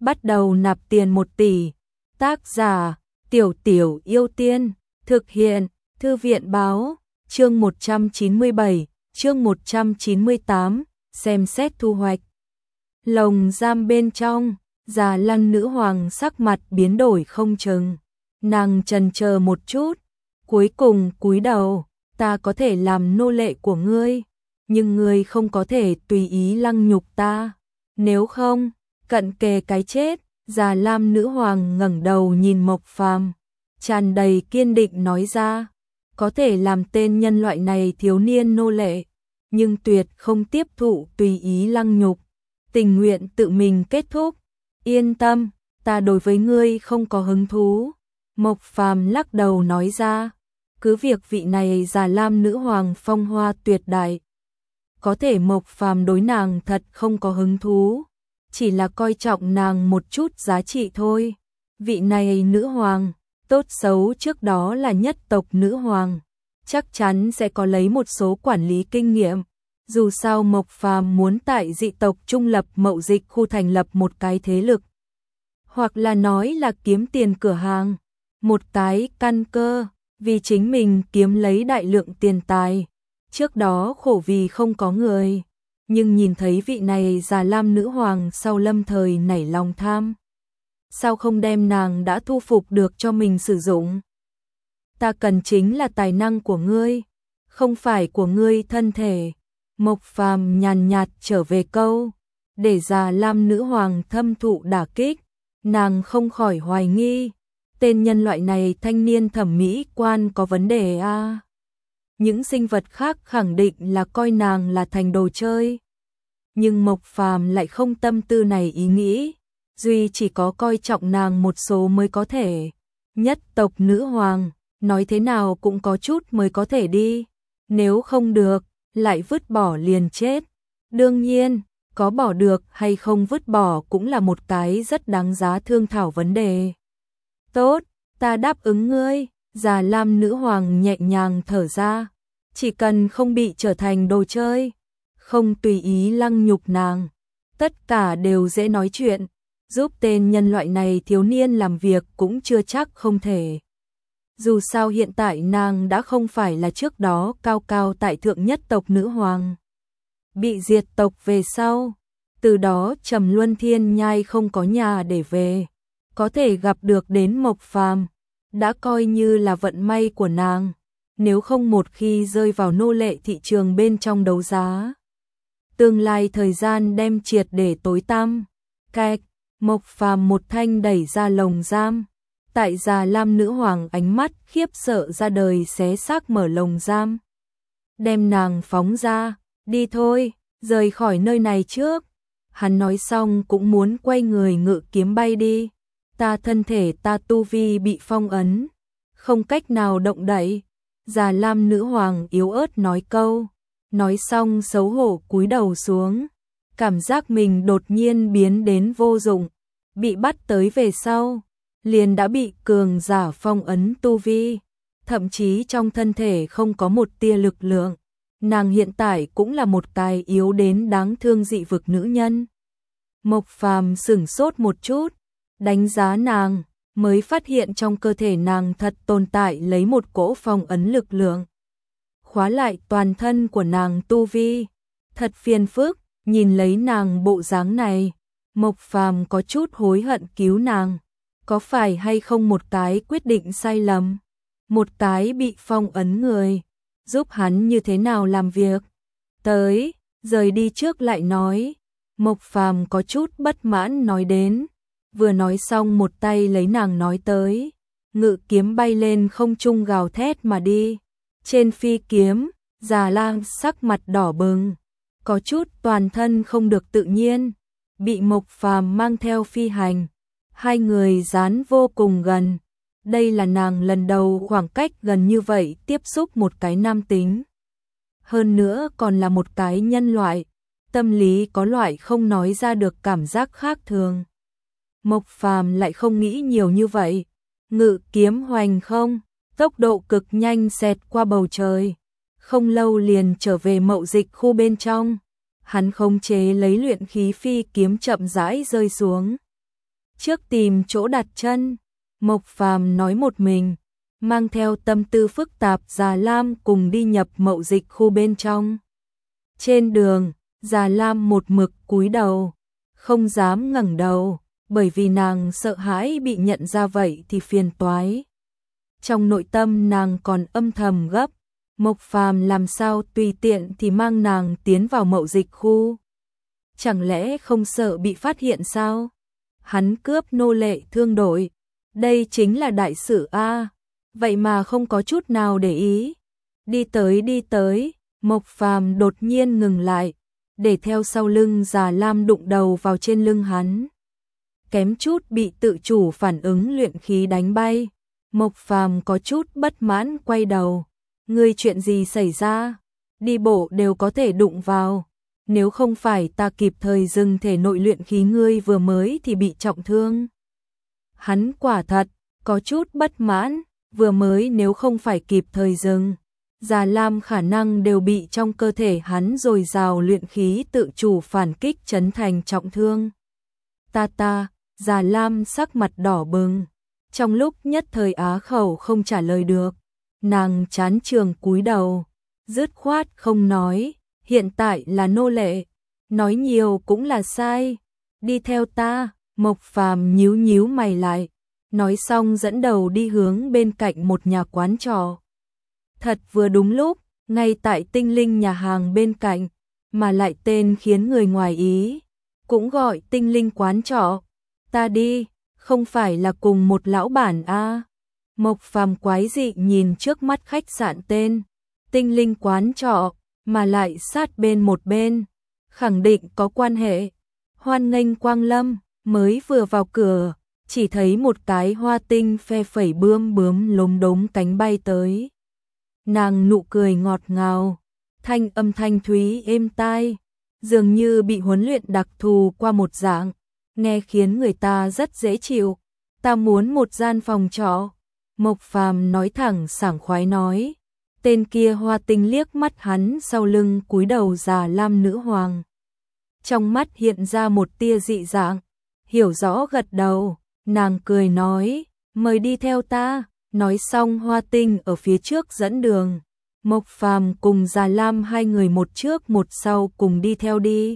bắt đầu nạp tiền 1 tỷ. Tác giả: Tiểu Tiểu Yêu Tiên. Thực hiện: Thư viện Báo. Chương 197, chương 198, xem xét thu hoạch. Lồng giam bên trong, Già Lăng nữ hoàng sắc mặt biến đổi không chừng. Nàng chần chờ một chút, cuối cùng cúi đầu, ta có thể làm nô lệ của ngươi, nhưng ngươi không có thể tùy ý lăng nhục ta. Nếu không, cận kề cái chết. Già Lam nữ hoàng ngẩng đầu nhìn Mộc Phàm, tràn đầy kiên định nói ra, có thể làm tên nhân loại này thiếu niên nô lệ, nhưng tuyệt không tiếp thụ tùy ý lăng nhục, tình nguyện tự mình kết thúc. Yên tâm, ta đối với ngươi không có hứng thú. Mộc Phàm lắc đầu nói ra, cứ việc vị này Già Lam nữ hoàng phong hoa tuyệt đại, có thể Mộc Phàm đối nàng thật không có hứng thú, chỉ là coi trọng nàng một chút giá trị thôi. Vị này nữ hoàng, tốt xấu trước đó là nhất tộc nữ hoàng, chắc chắn sẽ có lấy một số quản lý kinh nghiệm. Dù sao Mộc Phàm muốn tại dị tộc trung lập mậu dịch khu thành lập một cái thế lực, hoặc là nói là kiếm tiền cửa hàng, một cái căn cơ, vì chính mình kiếm lấy đại lượng tiền tài. Trước đó khổ vì không có người, nhưng nhìn thấy vị này Già Lam nữ hoàng sau lâm thời nảy lòng tham, sao không đem nàng đã thu phục được cho mình sử dụng? Ta cần chính là tài năng của ngươi, không phải của ngươi thân thể. Mộc Phàm nhàn nhạt trở về câu, để Già Lam nữ hoàng thâm thụ đả kích, nàng không khỏi hoài nghi, tên nhân loại này thanh niên thẩm mỹ quan có vấn đề à? Những sinh vật khác khẳng định là coi nàng là thành đồ chơi, nhưng Mộc Phàm lại không tâm tư này ý nghĩ, duy chỉ có coi trọng nàng một số mới có thể. Nhất tộc nữ hoàng, nói thế nào cũng có chút mới có thể đi, nếu không được, lại vứt bỏ liền chết. Đương nhiên, có bỏ được hay không vứt bỏ cũng là một cái rất đáng giá thương thảo vấn đề. Tốt, ta đáp ứng ngươi. Già Lam nữ hoàng nhẹ nhàng thở ra, chỉ cần không bị trở thành đồ chơi, không tùy ý lăng nhục nàng, tất cả đều dễ nói chuyện. Giúp tên nhân loại này thiếu niên làm việc cũng chưa chắc không thể. Dù sao hiện tại nàng đã không phải là trước đó cao cao tại thượng nhất tộc nữ hoàng, bị diệt tộc về sau, từ đó Trầm Luân Thiên Nhai không có nhà để về, có thể gặp được đến Mộc Phàm đã coi như là vận may của nàng, nếu không một khi rơi vào nô lệ thị trường bên trong đấu giá, tương lai thời gian đem triệt để tối tăm. Cạch, Mộc Phàm một thanh đẩy ra lồng giam, tại Già Lam nữ hoàng ánh mắt khiếp sợ ra đời xé xác mở lồng giam, đem nàng phóng ra, đi thôi, rời khỏi nơi này trước. Hắn nói xong cũng muốn quay người ngự kiếm bay đi. Ta thân thể ta tu vi bị phong ấn, không cách nào động đậy. Già Lam nữ hoàng yếu ớt nói câu, nói xong xấu hổ cúi đầu xuống, cảm giác mình đột nhiên biến đến vô dụng, bị bắt tới về sau, liền đã bị cường giả phong ấn tu vi, thậm chí trong thân thể không có một tia lực lượng. Nàng hiện tại cũng là một cái yếu đến đáng thương dị vực nữ nhân. Mộc Phàm sửng sốt một chút, đánh giá nàng, mới phát hiện trong cơ thể nàng thật tồn tại lấy một cỗ phong ấn lực lượng, khóa lại toàn thân của nàng tu vi. Thật phiền phức, nhìn lấy nàng bộ dáng này, Mộc Phàm có chút hối hận cứu nàng, có phải hay không một cái quyết định sai lầm, một cái bị phong ấn người, giúp hắn như thế nào làm việc. Tới, rời đi trước lại nói. Mộc Phàm có chút bất mãn nói đến, vừa nói xong một tay lấy nàng nói tới, ngự kiếm bay lên không trung gào thét mà đi. Trên phi kiếm, Già Lam sắc mặt đỏ bừng, có chút toàn thân không được tự nhiên, bị Mộc Phàm mang theo phi hành, hai người dán vô cùng gần. Đây là nàng lần đầu khoảng cách gần như vậy tiếp xúc một cái nam tính, hơn nữa còn là một cái nhân loại, tâm lý có loại không nói ra được cảm giác khác thường. Mộc Phàm lại không nghĩ nhiều như vậy, ngự kiếm hoành không, tốc độ cực nhanh xẹt qua bầu trời, không lâu liền trở về mậu dịch khu bên trong. Hắn khống chế lấy luyện khí phi kiếm chậm rãi rơi xuống. trước tìm chỗ đặt chân. Mộc Phàm nói một mình, mang theo tâm tư phức tạp Già Lam cùng đi nhập mậu dịch khu bên trong. Trên đường, Già Lam một mực cúi đầu, không dám ngẩng đầu, bởi vì nàng sợ hãi bị nhận ra vậy thì phiền toái. Trong nội tâm nàng còn âm thầm gấp, Mộc Phàm làm sao tùy tiện thì mang nàng tiến vào mậu dịch khu. Chẳng lẽ không sợ bị phát hiện sao? Hắn cướp nô lệ thương đội, đây chính là đại sự a, vậy mà không có chút nào để ý. Đi tới, Mộc Phàm đột nhiên ngừng lại, để theo sau lưng Già Lam đụng đầu vào trên lưng hắn. Kém chút bị tự chủ phản ứng luyện khí đánh bay. Mộc Phàm có chút bất mãn quay đầu. Ngươi chuyện gì xảy ra? Đi bộ đều có thể đụng vào. Nếu không phải ta kịp thời dừng thể nội luyện khí ngươi vừa mới thì bị trọng thương. Hắn quả thật, có chút bất mãn, vừa mới nếu không phải kịp thời dừng. Già Lam khả năng đều bị trong cơ thể hắn dồi dào luyện khí tự chủ phản kích chấn thành trọng thương. Ta, Già Lam sắc mặt đỏ bừng, trong lúc nhất thời á khẩu không trả lời được, nàng chán trường cúi đầu, dứt khoát không nói, hiện tại là nô lệ, nói nhiều cũng là sai, đi theo ta. Mộc Phàm nhíu nhíu mày lại, nói xong dẫn đầu đi hướng bên cạnh một nhà quán trọ. Thật vừa đúng lúc, ngay tại Tinh Linh nhà hàng bên cạnh, mà lại tên khiến người ngoài ý, cũng gọi Tinh Linh quán trọ. Ta đi, không phải là cùng một lão bản a? Mộc Phàm quái dị nhìn trước mắt khách sạn tên Tinh Linh quán trọ, mà lại sát bên một bên, khẳng định có quan hệ. Hoan nghênh quang lâm. Mới vừa vào cửa, chỉ thấy một cái hoa tinh phe phẩy bướm lốm đốm cánh bay tới. Nàng nụ cười ngọt ngào, thanh âm thanh thúy êm tai, dường như bị huấn luyện đặc thù qua một dạng, nghe khiến người ta rất dễ chịu. Ta muốn một gian phòng trọ. Mộc Phàm nói thẳng sảng khoái nói. Tên kia hoa tinh liếc mắt hắn sau lưng cúi đầu Già Lam nữ hoàng. Trong mắt hiện ra một tia dị dạng. Hiểu rõ gật đầu, nàng cười nói, mời đi theo ta. Nói xong hoa tinh ở phía trước dẫn đường. Mộc Phàm cùng Già Lam hai người một trước một sau cùng đi theo đi.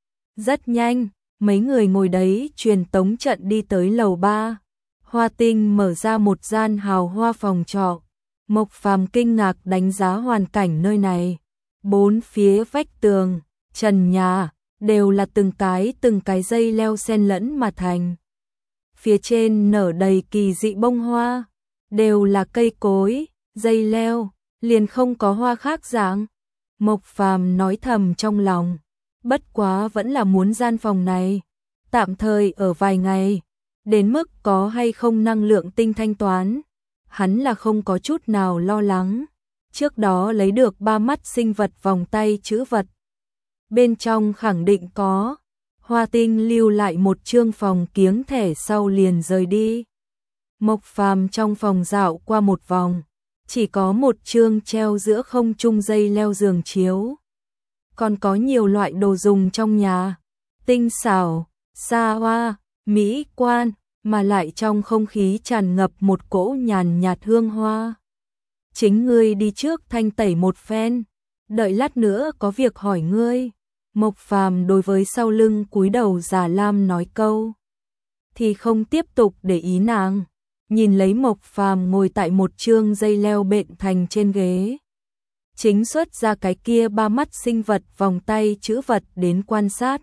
Rất nhanh, mấy người ngồi đấy truyền tống trận đi tới lầu 3. Hoa tinh mở ra một gian hào hoa phòng trọ. Mộc Phàm kinh ngạc đánh giá hoàn cảnh nơi này. Bốn phía vách tường, trần nhà đều là từng cái dây leo xen lẫn mà thành. Phía trên nở đầy kỳ dị bông hoa, đều là cây cối, dây leo, liền không có hoa khác dạng. Mộc Phàm nói thầm trong lòng, bất quá vẫn là muốn gian phòng này tạm thời ở vài ngày, đến mức có hay không năng lượng tinh thanh toán, hắn là không có chút nào lo lắng. Trước đó lấy được 3 mắt sinh vật vòng tay chữ vật, bên trong khẳng định có. Hoa tinh lưu lại một chương phòng kiếng thẻ sau liền rời đi. Mộc Phàm trong phòng dạo qua một vòng, chỉ có một chương treo giữa không trung dây leo giường chiếu. Còn có nhiều loại đồ dùng trong nhà, tinh xảo, xa hoa, mỹ quan, mà lại trong không khí tràn ngập một cỗ nhàn nhạt hương hoa. Chính ngươi đi trước thanh tẩy một phen, đợi lát nữa có việc hỏi ngươi. Mộc Phàm đối với sau lưng cúi đầu Già Lam nói câu, thì không tiếp tục để ý nàng, nhìn lấy Mộc Phàm ngồi tại một chương dây leo bện thành trên ghế. Chính xuất ra cái kia 3 mắt sinh vật vòng tay chữ vật đến quan sát.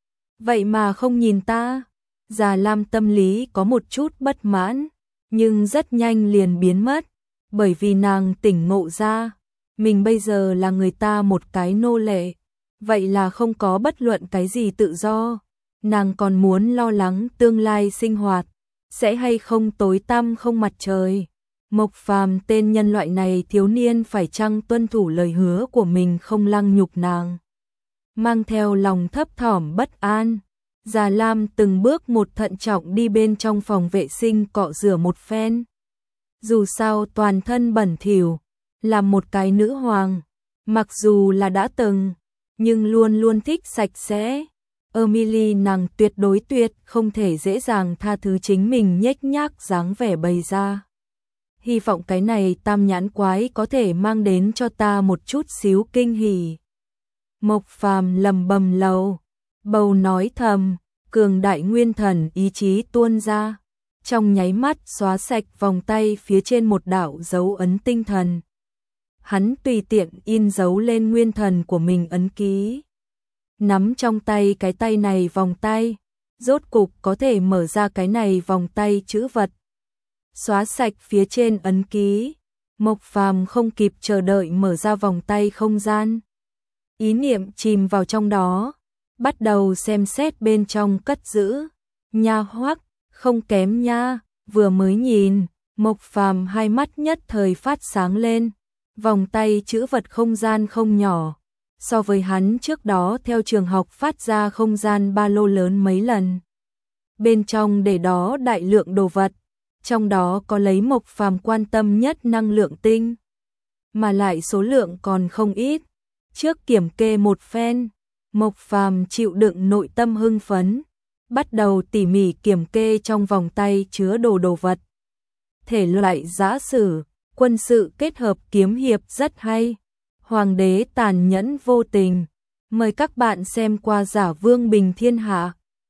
Vậy mà không nhìn ta. Già Lam tâm lý có một chút bất mãn, nhưng rất nhanh liền biến mất, bởi vì nàng tỉnh ngộ ra, mình bây giờ là người ta một cái nô lệ. Vậy là không có bất luận cái gì tự do, nàng còn muốn lo lắng tương lai sinh hoạt, sẽ hay không tối tăm không mặt trời. Mộc Phàm tên nhân loại này thiếu niên phải chăng tuân thủ lời hứa của mình không lăng nhục nàng. Mang theo lòng thấp thỏm bất an, Già Lam từng bước một thận trọng đi bên trong phòng vệ sinh cọ rửa một phen. Dù sao toàn thân bẩn thỉu, là một cái nữ hoàng, mặc dù là đã từng, nhưng luôn luôn thích sạch sẽ. Emily nàng tuyệt đối không thể dễ dàng tha thứ chính mình nhếch nhác dáng vẻ bày ra. Hy vọng cái này tam nhãn quái có thể mang đến cho ta một chút xíu kinh hỉ. Mộc Phàm lầm bầm lầu bầu nói thầm, cường đại nguyên thần ý chí tuôn ra, trong nháy mắt xóa sạch vòng tay phía trên một đạo dấu ấn tinh thần. Hắn tùy tiện in dấu lên nguyên thần của mình ấn ký. Nắm trong tay cái tay này vòng tay, rốt cục có thể mở ra cái này vòng tay chữ vật. Xóa sạch phía trên ấn ký, Mộc Phàm không kịp chờ đợi mở ra vòng tay không gian. Ý niệm chìm vào trong đó, bắt đầu xem xét bên trong cất giữ. Nha hoắc, không kém nha, vừa mới nhìn, Mộc Phàm hai mắt nhất thời phát sáng lên. Vòng tay chữ vật không gian không nhỏ, so với hắn trước đó theo trường học phát ra không gian ba lô lớn mấy lần. Bên trong để đó đại lượng đồ vật, trong đó có lấy Mộc Phàm quan tâm nhất năng lượng tinh, mà lại số lượng còn không ít. Trước kiểm kê một phen, Mộc Phàm chịu đựng nội tâm hưng phấn, bắt đầu tỉ mỉ kiểm kê trong vòng tay chứa đồ vật. Thể loại giã sử, quân sự kết hợp kiếm hiệp rất hay. Hoàng đế tàn nhẫn vô tình. Mời các bạn xem qua Giả Vương Bình Thiên Hạ.